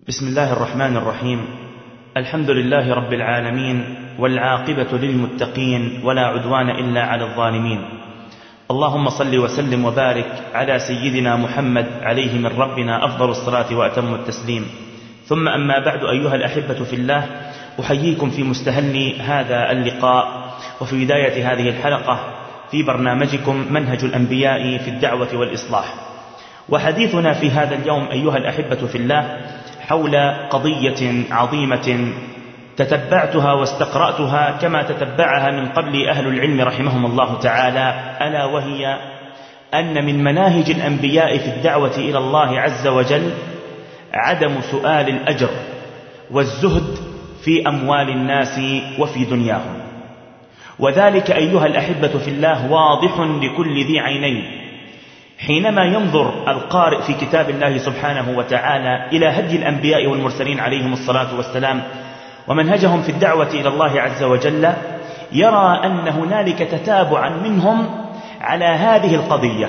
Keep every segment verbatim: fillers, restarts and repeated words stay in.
بسم الله الرحمن الرحيم. الحمد لله رب العالمين، والعاقبة للمتقين، ولا عدوان إلا على الظالمين. اللهم صل وسلم وبارك على سيدنا محمد عليه من ربنا أفضل الصلاة وأتم التسليم. ثم أما بعد، أيها الأحبة في الله، أحييكم في مستهل هذا اللقاء وفي بداية هذه الحلقة في برنامجكم منهج الأنبياء في الدعوة والإصلاح. وحديثنا في هذا اليوم أيها الأحبة في الله حول قضية عظيمة تتبعتها واستقرأتها كما تتبعها من قبل أهل العلم رحمهم الله تعالى، ألا وهي أن من مناهج الأنبياء في الدعوة إلى الله عز وجل عدم سؤال الأجر والزهد في أموال الناس وفي دنياهم. وذلك أيها الأحبة في الله واضح لكل ذي عينين حينما ينظر القارئ في كتاب الله سبحانه وتعالى إلى هدي الأنبياء والمرسلين عليهم الصلاة والسلام ومنهجهم في الدعوة إلى الله عز وجل، يرى أن هنالك تتابعا منهم على هذه القضية،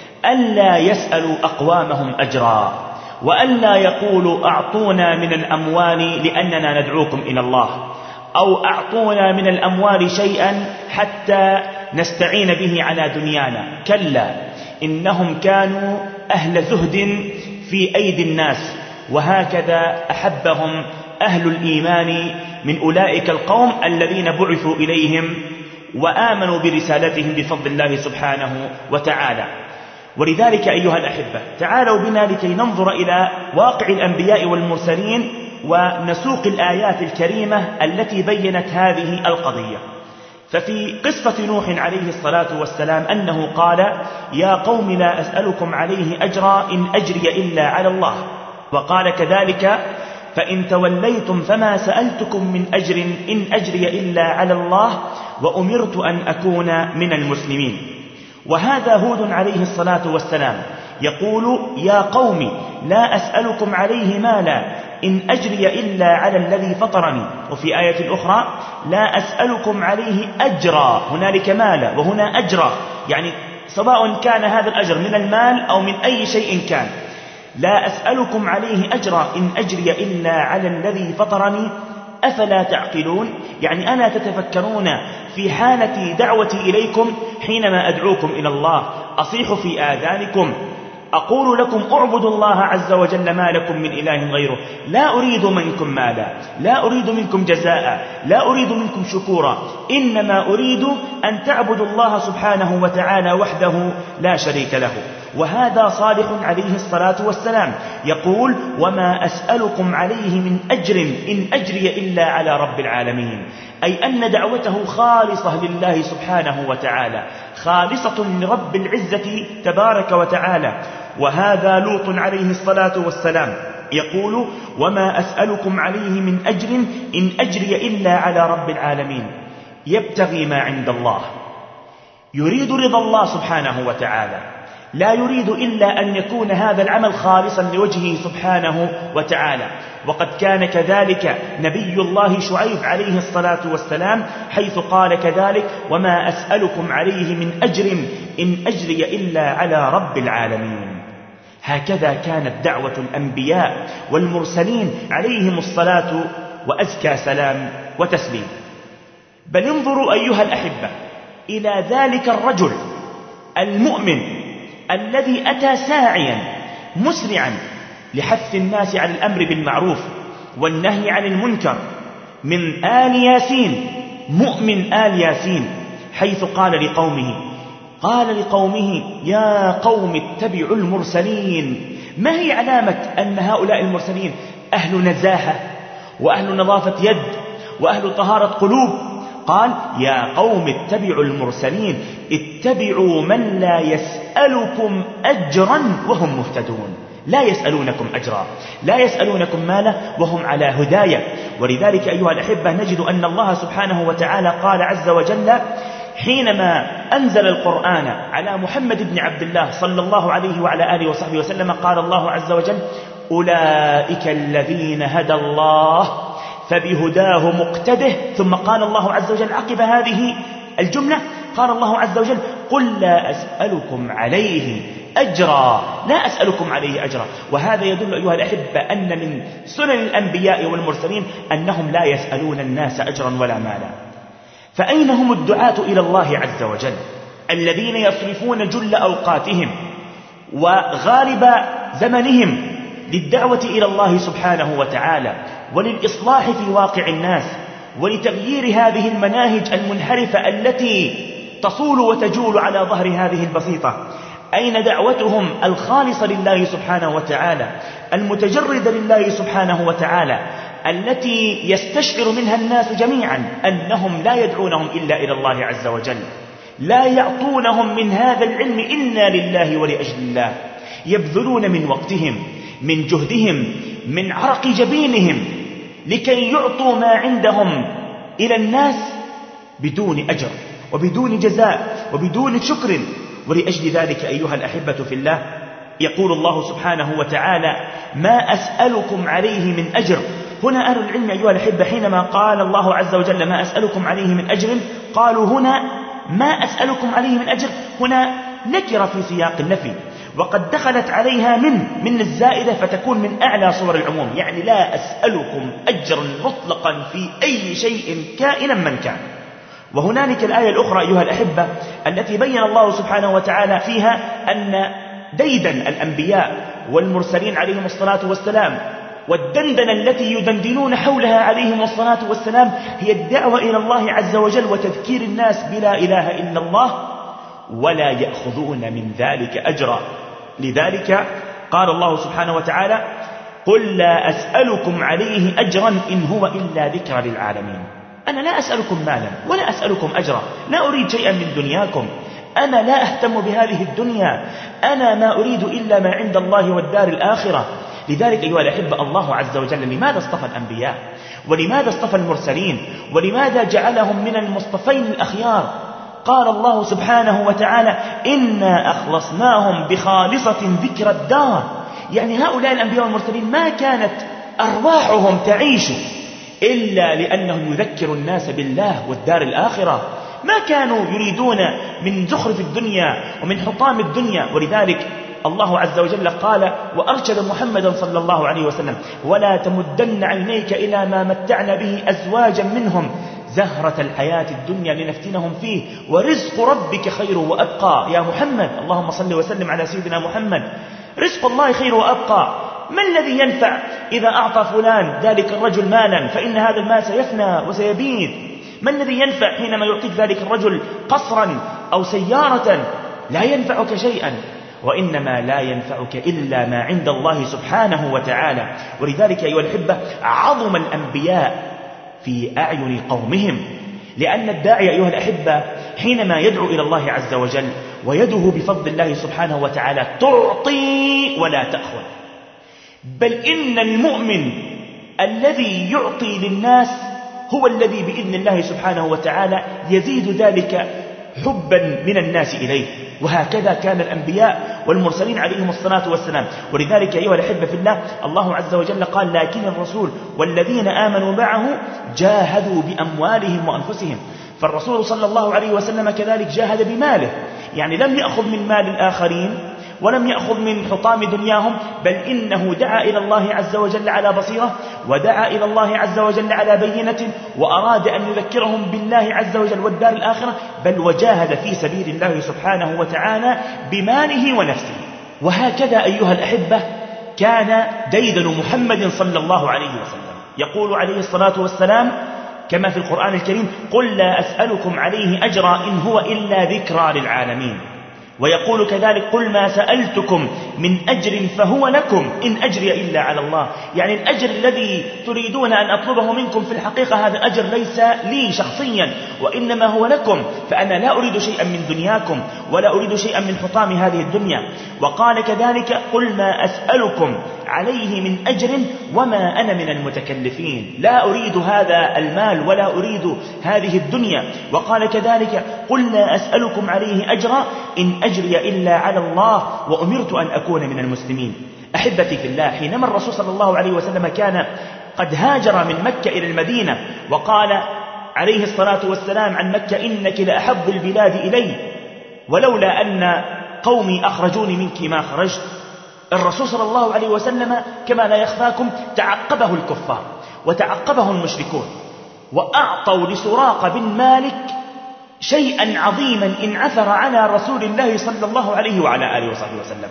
ألا يسألوا أقوامهم أجرا، وألا يقولوا أعطونا من الأموال لأننا ندعوكم إلى الله، أو أعطونا من الأموال شيئا حتى نستعين به على دنيانا. كلا، إنهم كانوا أهل زهد في أيدي الناس، وهكذا أحبهم أهل الإيمان من أولئك القوم الذين بعثوا إليهم وآمنوا برسالتهم بفضل الله سبحانه وتعالى. ولذلك أيها الأحبة، تعالوا بنا لكي ننظر إلى واقع الأنبياء والمرسلين ونسوق الآيات الكريمة التي بيّنت هذه القضية. ففي قصة نوح عليه الصلاة والسلام أنه قال: يا قوم لا أسألكم عليه أجرا إن أجري إلا على الله. وقال كذلك: فإن توليتم فما سألتكم من أجر إن أجري إلا على الله وأمرت أن أكون من المسلمين. وهذا هود عليه الصلاة والسلام يقول: يا قوم لا أسألكم عليه مالا إن أجري إلا على الذي فطرني. وفي آية أخرى: لا أسألكم عليه أجرا، هنالك مالا وهنا أجرا، يعني سواء كان هذا الأجر من المال أو من أي شيء كان. لا أسألكم عليه أجرا إن أجري إلا على الذي فطرني أفلا تعقلون. يعني ألا تتفكرون في حالة دعوتي إليكم حينما أدعوكم إلى الله؟ أصيح في آذانكم أقول لكم اعبدوا الله عز وجل ما لكم من إله غيره، لا أريد منكم مالا، لا أريد منكم جزاء، لا أريد منكم شكورا، إنما أريد أن تعبدوا الله سبحانه وتعالى وحده لا شريك له. وهذا صالح عليه الصلاة والسلام يقول: وما أسألكم عليه من أجر إن أجري إلا على رب العالمين، أي أن دعوته خالصة لله سبحانه وتعالى، خالصة لرب العزة تبارك وتعالى. وهذا لوط عليه الصلاة والسلام يقول: وما أسألكم عليه من أجر إن أجري إلا على رب العالمين، يبتغي ما عند الله، يريد رضا الله سبحانه وتعالى، لا يريد إلا أن يكون هذا العمل خالصا لوجهه سبحانه وتعالى. وقد كان كذلك نبي الله شعيب عليه الصلاة والسلام، حيث قال كذلك: وما أسألكم عليه من أجر إن أجري إلا على رب العالمين. هكذا كانت دعوة الأنبياء والمرسلين عليهم الصلاة وأزكى سلام وتسليم. بل انظروا أيها الأحبة إلى ذلك الرجل المؤمن الذي أتى ساعيا مسرعا لحث الناس على الأمر بالمعروف والنهي عن المنكر، من آل ياسين، مؤمن آل ياسين، حيث قال لقومه قال لقومه يا قوم اتبعوا المرسلين. ما هي علامة أن هؤلاء المرسلين أهل نزاهة وأهل نظافة يد وأهل طهارة قلوب؟ قال: يا قوم اتبعوا المرسلين، اتبعوا من لا يسألكم أجرا وهم مهتدون، لا يسألونكم أجرا، لا يسألونكم مالا وهم على هداية. ولذلك أيها الأحبة نجد أن الله سبحانه وتعالى قال عز وجل حينما أنزل القرآن على محمد بن عبد الله صلى الله عليه وعلى آله وصحبه وسلم، قال الله عز وجل: أولئك الذين هدى الله فبهداه مقتده. ثم قال الله عز وجل عقب هذه الجملة، قال الله عز وجل: قل لا أسألكم عليه أجرا، لا أسألكم عليه أجرا. وهذا يدل أيها الأحبة أن من سنن الأنبياء والمرسلين أنهم لا يسألون الناس أجرا ولا مالا. فأين هم الدعاة إلى الله عز وجل الذين يصرفون جل أوقاتهم وغالب زمنهم للدعوة إلى الله سبحانه وتعالى وللإصلاح في واقع الناس ولتغيير هذه المناهج المنحرفة التي تصول وتجول على ظهر هذه البسيطة؟ أين دعوتهم الخالصة لله سبحانه وتعالى المتجردة لله سبحانه وتعالى التي يستشعر منها الناس جميعا أنهم لا يدعونهم إلا إلى الله عز وجل، لا يعطونهم من هذا العلم إلا لله ولأجل الله، يبذلون من وقتهم من جهدهم من عرق جبينهم لكي يعطوا ما عندهم إلى الناس بدون أجر وبدون جزاء وبدون شكر. ولأجل ذلك أيها الأحبة في الله يقول الله سبحانه وتعالى: ما أسألكم عليه من أجر. هنا أهل العلم أيها الأحبة حينما قال الله عز وجل ما أسألكم عليه من أجر، قالوا هنا ما أسألكم عليه من أجر هنا نكرة في سياق النفي، وقد دخلت عليها من من الزائدة فتكون من أعلى صور العموم، يعني لا أسألكم أجرا مطلقا في أي شيء كائنا من كان. وهنالك الآية الأخرى أيها الأحبة التي بين الله سبحانه وتعالى فيها أن ديدن الأنبياء والمرسلين عليهم الصلاة والسلام والدندنة التي يدندنون حولها عليهم الصلاة والسلام هي الدعوة إلى الله عز وجل وتذكير الناس بلا إله إلا الله، ولا يأخذون من ذلك أجرا. لذلك قال الله سبحانه وتعالى: قل لا أسألكم عليه أجرا إن هو إلا ذكرى للعالمين. أنا لا أسألكم مالا ولا أسألكم أجرا، لا أريد شيئا من دنياكم، أنا لا أهتم بهذه الدنيا، أنا ما أريد إلا ما عند الله والدار الآخرة. لذلك أيها الأحبة الله عز وجل لماذا اصطفى الأنبياء ولماذا اصطفى المرسلين ولماذا جعلهم من المصطفين الأخيار؟ قال الله سبحانه وتعالى: إنا أخلصناهم بخالصة ذكر الدار. يعني هؤلاء الأنبياء والمرسلين ما كانت أرواحهم تعيش إلا لأنهم يذكروا الناس بالله والدار الآخرة، ما كانوا يريدون من زخرف الدنيا ومن حطام الدنيا. ولذلك الله عز وجل قال وأرشد محمدا صلى الله عليه وسلم: ولا تمدن عينيك إلى ما متعنا به أزواجا منهم زهرة الحياة الدنيا لنفتنهم فيه ورزق ربك خير وأبقى. يا محمد اللهم صل وسلم على سيدنا محمد، رزق الله خير وأبقى. ما الذي ينفع إذا أعطى فلان ذلك الرجل مالا فإن هذا المال سيفنى وسيبيد؟ ما الذي ينفع حينما يعطيك ذلك الرجل قصرا أو سيارة؟ لا ينفعك شيئا، وإنما لا ينفعك إلا ما عند الله سبحانه وتعالى. ولذلك أيها الأحبة عظم الأنبياء في أعين قومهم، لأن الداعي أيها الأحبة حينما يدعو إلى الله عز وجل ويده بفضل الله سبحانه وتعالى تعطي ولا تأخذ، بل إن المؤمن الذي يعطي للناس هو الذي بإذن الله سبحانه وتعالى يزيد ذلك حبا من الناس إليه. وهكذا كان الأنبياء والمرسلين عليهم الصلاة والسلام. ولذلك أيها الأحبة في الله الله عز وجل قال: لكن الرسول والذين آمنوا معه جاهدوا بأموالهم وأنفسهم. فالرسول صلى الله عليه وسلم كذلك جاهد بماله، يعني لم يأخذ من مال الآخرين ولم يأخذ من حطام دنياهم، بل إنه دعا إلى الله عز وجل على بصيرة، ودعا إلى الله عز وجل على بينة، وأراد أن يذكرهم بالله عز وجل والدار الآخرة، بل وجاهد في سبيل الله سبحانه وتعالى بماله ونفسه. وهكذا أيها الأحبة كان ديدن محمد صلى الله عليه وسلم، يقول عليه الصلاة والسلام كما في القرآن الكريم: قل لا أسألكم عليه أجرا إن هو إلا ذكرى للعالمين. ويقول كذلك: قل ما سألتكم من أجر فهو لكم إن أجري إلا على الله. يعني الأجر الذي تريدون أن أطلبه منكم في الحقيقة هذا أجر ليس لي شخصيا، وإنما هو لكم، فأنا لا أريد شيئا من دنياكم ولا أريد شيئا من حطام هذه الدنيا. وقال كذلك: قل ما أسألكم عليه من أجر وما أنا من المتكلفين، لا أريد هذا المال ولا أريد هذه الدنيا. وقال كذلك: قل لا أسألكم عليه أجرا إن أجري إلا على الله وأمرت أن أكون من المسلمين. أحبتي في الله، حينما الرسول صلى الله عليه وسلم كان قد هاجر من مكة إلى المدينة، وقال عليه الصلاة والسلام عن مكة: إنك لأحب البلاد إلي، ولولا أن قومي أخرجوني منك ما خرجت. الرسول صلى الله عليه وسلم كما لا يخفاكم تعقبه الكفار وتعقبه المشركون، وأعطوا لسراقة بن مالك شيئا عظيما انعثر على رسول الله صلى الله عليه وعلى آله وصحبه وسلم.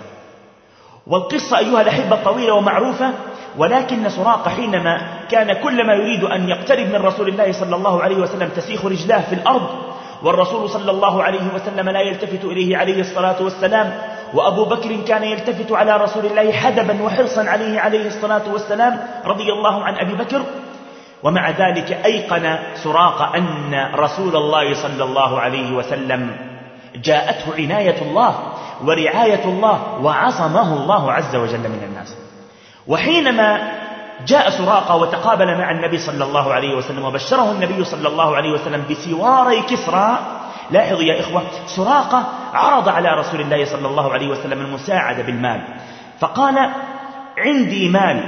والقصة أيها الأحبة طويلة ومعروفة، ولكن سراقة حينما كان كلما يريد أن يقترب من رسول الله صلى الله عليه وسلم تسيخ رجلاه في الأرض، والرسول صلى الله عليه وسلم لا يلتفت إليه عليه الصلاة والسلام، وأبو بكر كان يلتفت على رسول الله حدبا وحرصا عليه عليه الصلاة والسلام رضي الله عن أبي بكر. ومع ذلك أيقن سراقة أن رسول الله صلى الله عليه وسلم جاءته عناية الله ورعاية الله وعصمه الله عز وجل من الناس. وحينما جاء سراقة وتقابل مع النبي صلى الله عليه وسلم وبشره النبي صلى الله عليه وسلم بسواري كسرى، لاحظوا يا إخوة، سراقة عرض على رسول الله صلى الله عليه وسلم المساعدة بالمال، فقال عندي مال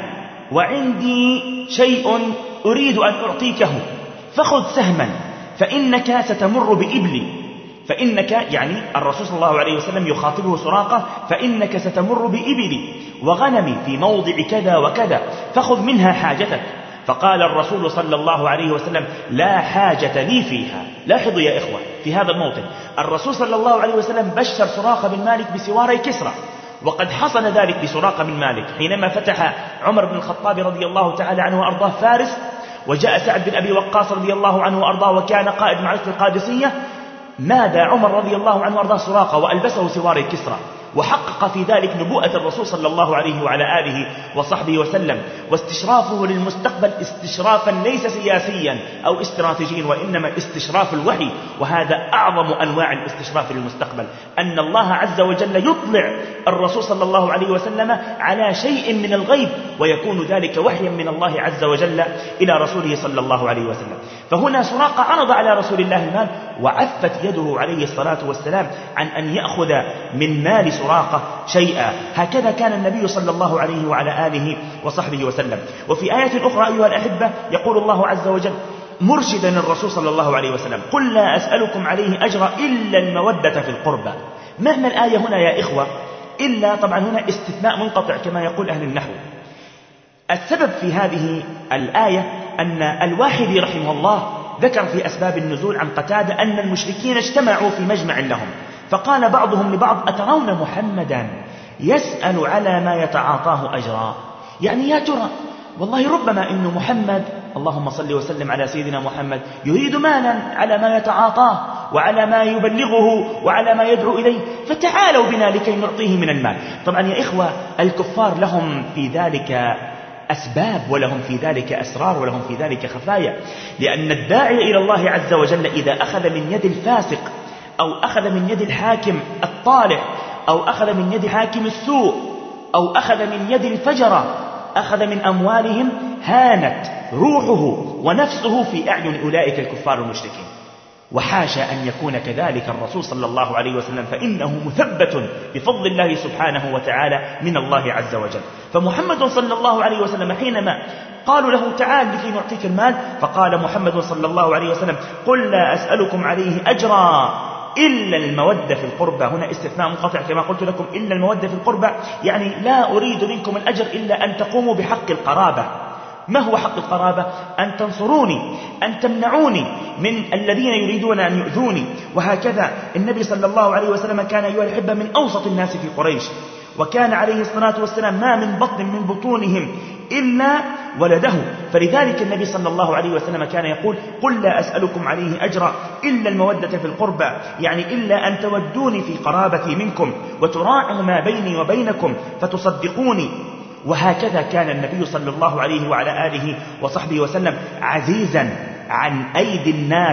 وعندي شيء أريد أن أعطيكه، فخذ سهما فإنك ستمر بإبلي، فإنك يعني الرسول صلى الله عليه وسلم يخاطبه سراقة، فإنك ستمر بإبلي وغنمي في موضع كذا وكذا، فخذ منها حاجتك. فقال الرسول صلى الله عليه وسلم لا حاجة لي فيها. لاحظوا يا إخوة في هذا الموطن الرسول صلى الله عليه وسلم بشر سراقة بن مالك بسواري كسرى، وقد حصل ذلك بسراقة بن مالك حينما فتح عمر بن الخطاب رضي الله تعالى عنه وأرضاه فارس، وجاء سعد بن أبي وقاص رضي الله عنه وأرضاه وكان قائد معركة القادسية، نادى عمر رضي الله عنه وأرضاه سراقة وألبسه سواري كسرى، وحقق في ذلك نبوءة الرسول صلى الله عليه وعلى آله وصحبه وسلم، واستشرافه للمستقبل استشرافا ليس سياسيا أو استراتيجيا، وإنما استشراف الوحي، وهذا أعظم أنواع الاستشراف للمستقبل، أن الله عز وجل يطلع الرسول صلى الله عليه وسلم على شيء من الغيب، ويكون ذلك وحيا من الله عز وجل إلى رسوله صلى الله عليه وسلم. فهنا سراقة عرض على رسول الله المال، وعفت يده عليه الصلاة والسلام عن أن يأخذ من مال سراقة شيئا. هكذا كان النبي صلى الله عليه وعلى آله وصحبه وسلم. وفي آية أخرى أيها الأحبة يقول الله عز وجل مرشدا الرسول صلى الله عليه وسلم قل لا أسألكم عليه أجرا إلا المودة في القربى. معنى الآية هنا يا إخوة إلا طبعا هنا استثناء منقطع كما يقول أهل النحو. السبب في هذه الآية أن الواحدي رحمه الله ذكر في أسباب النزول عن قتادة أن المشركين اجتمعوا في مجمع لهم، فقال بعضهم لبعض أترون محمدا يسأل على ما يتعاطاه أجرا، يعني يا ترى والله ربما إن محمد اللهم صل وسلم على سيدنا محمد يريد مالا على ما يتعاطاه وعلى ما يبلغه وعلى ما يدعو إليه، فتعالوا بنا لكي نعطيه من المال. طبعا يا إخوة الكفار لهم في ذلك أسباب ولهم في ذلك أسرار ولهم في ذلك خفايا، لأن الداعي إلى الله عز وجل إذا أخذ من يد الفاسق أو أخذ من يد الحاكم الطالح أو أخذ من يد حاكم السوء أو أخذ من يد الفجرة أخذ من أموالهم هانت روحه ونفسه في أعين أولئك الكفار المشركين. وحاشا أن يكون كذلك الرسول صلى الله عليه وسلم، فإنه مثبت بفضل الله سبحانه وتعالى من الله عز وجل. فمحمد صلى الله عليه وسلم حينما قالوا له تعال لكي نعطيك المال، فقال محمد صلى الله عليه وسلم قل لا أسألكم عليه أجرا إلا المودة في القربى. هنا استثناء منقطع كما قلت لكم، إلا المودة في القربى يعني لا أريد منكم الأجر إلا أن تقوموا بحق القرابة. ما هو حق القرابة؟ أن تنصروني، أن تمنعوني من الذين يريدون أن يؤذوني. وهكذا النبي صلى الله عليه وسلم كان أيها الأحبة من أوسط الناس في قريش، وكان عليه الصلاة والسلام ما من بطن من بطونهم إلا ولده، فلذلك النبي صلى الله عليه وسلم كان يقول قل لا أسألكم عليه أجرا إلا المودة في القربى، يعني إلا أن تودوني في قرابتي منكم وتراعوا ما بيني وبينكم فتصدقوني. وهكذا كان النبي صلى الله عليه وعلى آله وصحبه وسلم عزيزا عن أيدي الناس،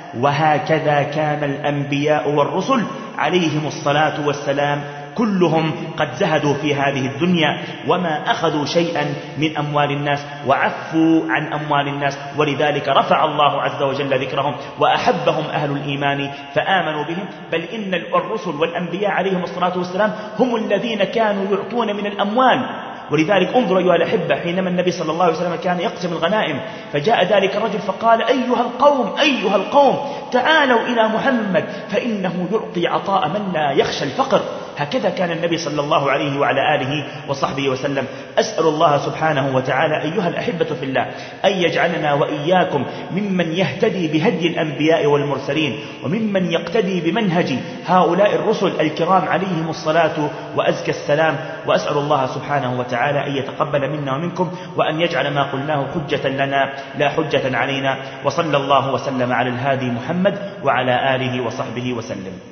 وهكذا كان الأنبياء والرسل عليهم الصلاة والسلام كلهم قد زهدوا في هذه الدنيا وما أخذوا شيئا من أموال الناس وعفوا عن أموال الناس، ولذلك رفع الله عز وجل ذكرهم وأحبهم أهل الإيمان فآمنوا بهم. بل إن الرسل والأنبياء عليهم الصلاة والسلام هم الذين كانوا يعطون من الأموال. ولذلك انظروا أيها الأحبة حينما النبي صلى الله عليه وسلم كان يقسم الغنائم، فجاء ذلك الرجل فقال أيها القوم أيها القوم تعالوا إلى محمد فإنه يعطي عطاء من لا يخشى الفقر. هكذا كان النبي صلى الله عليه وعلى آله وصحبه وسلم. أسأل الله سبحانه وتعالى أيها الأحبة في الله أن يجعلنا وإياكم ممن يهتدي بهدي الأنبياء والمرسلين، وممن يقتدي بمنهج هؤلاء الرسل الكرام عليهم الصلاة وأزكى السلام. وأسأل الله سبحانه وتعالى أن يتقبل منا ومنكم، وأن يجعل ما قلناه حجة لنا لا حجة علينا. وصلى الله وسلم على الهادي محمد وعلى آله وصحبه وسلم.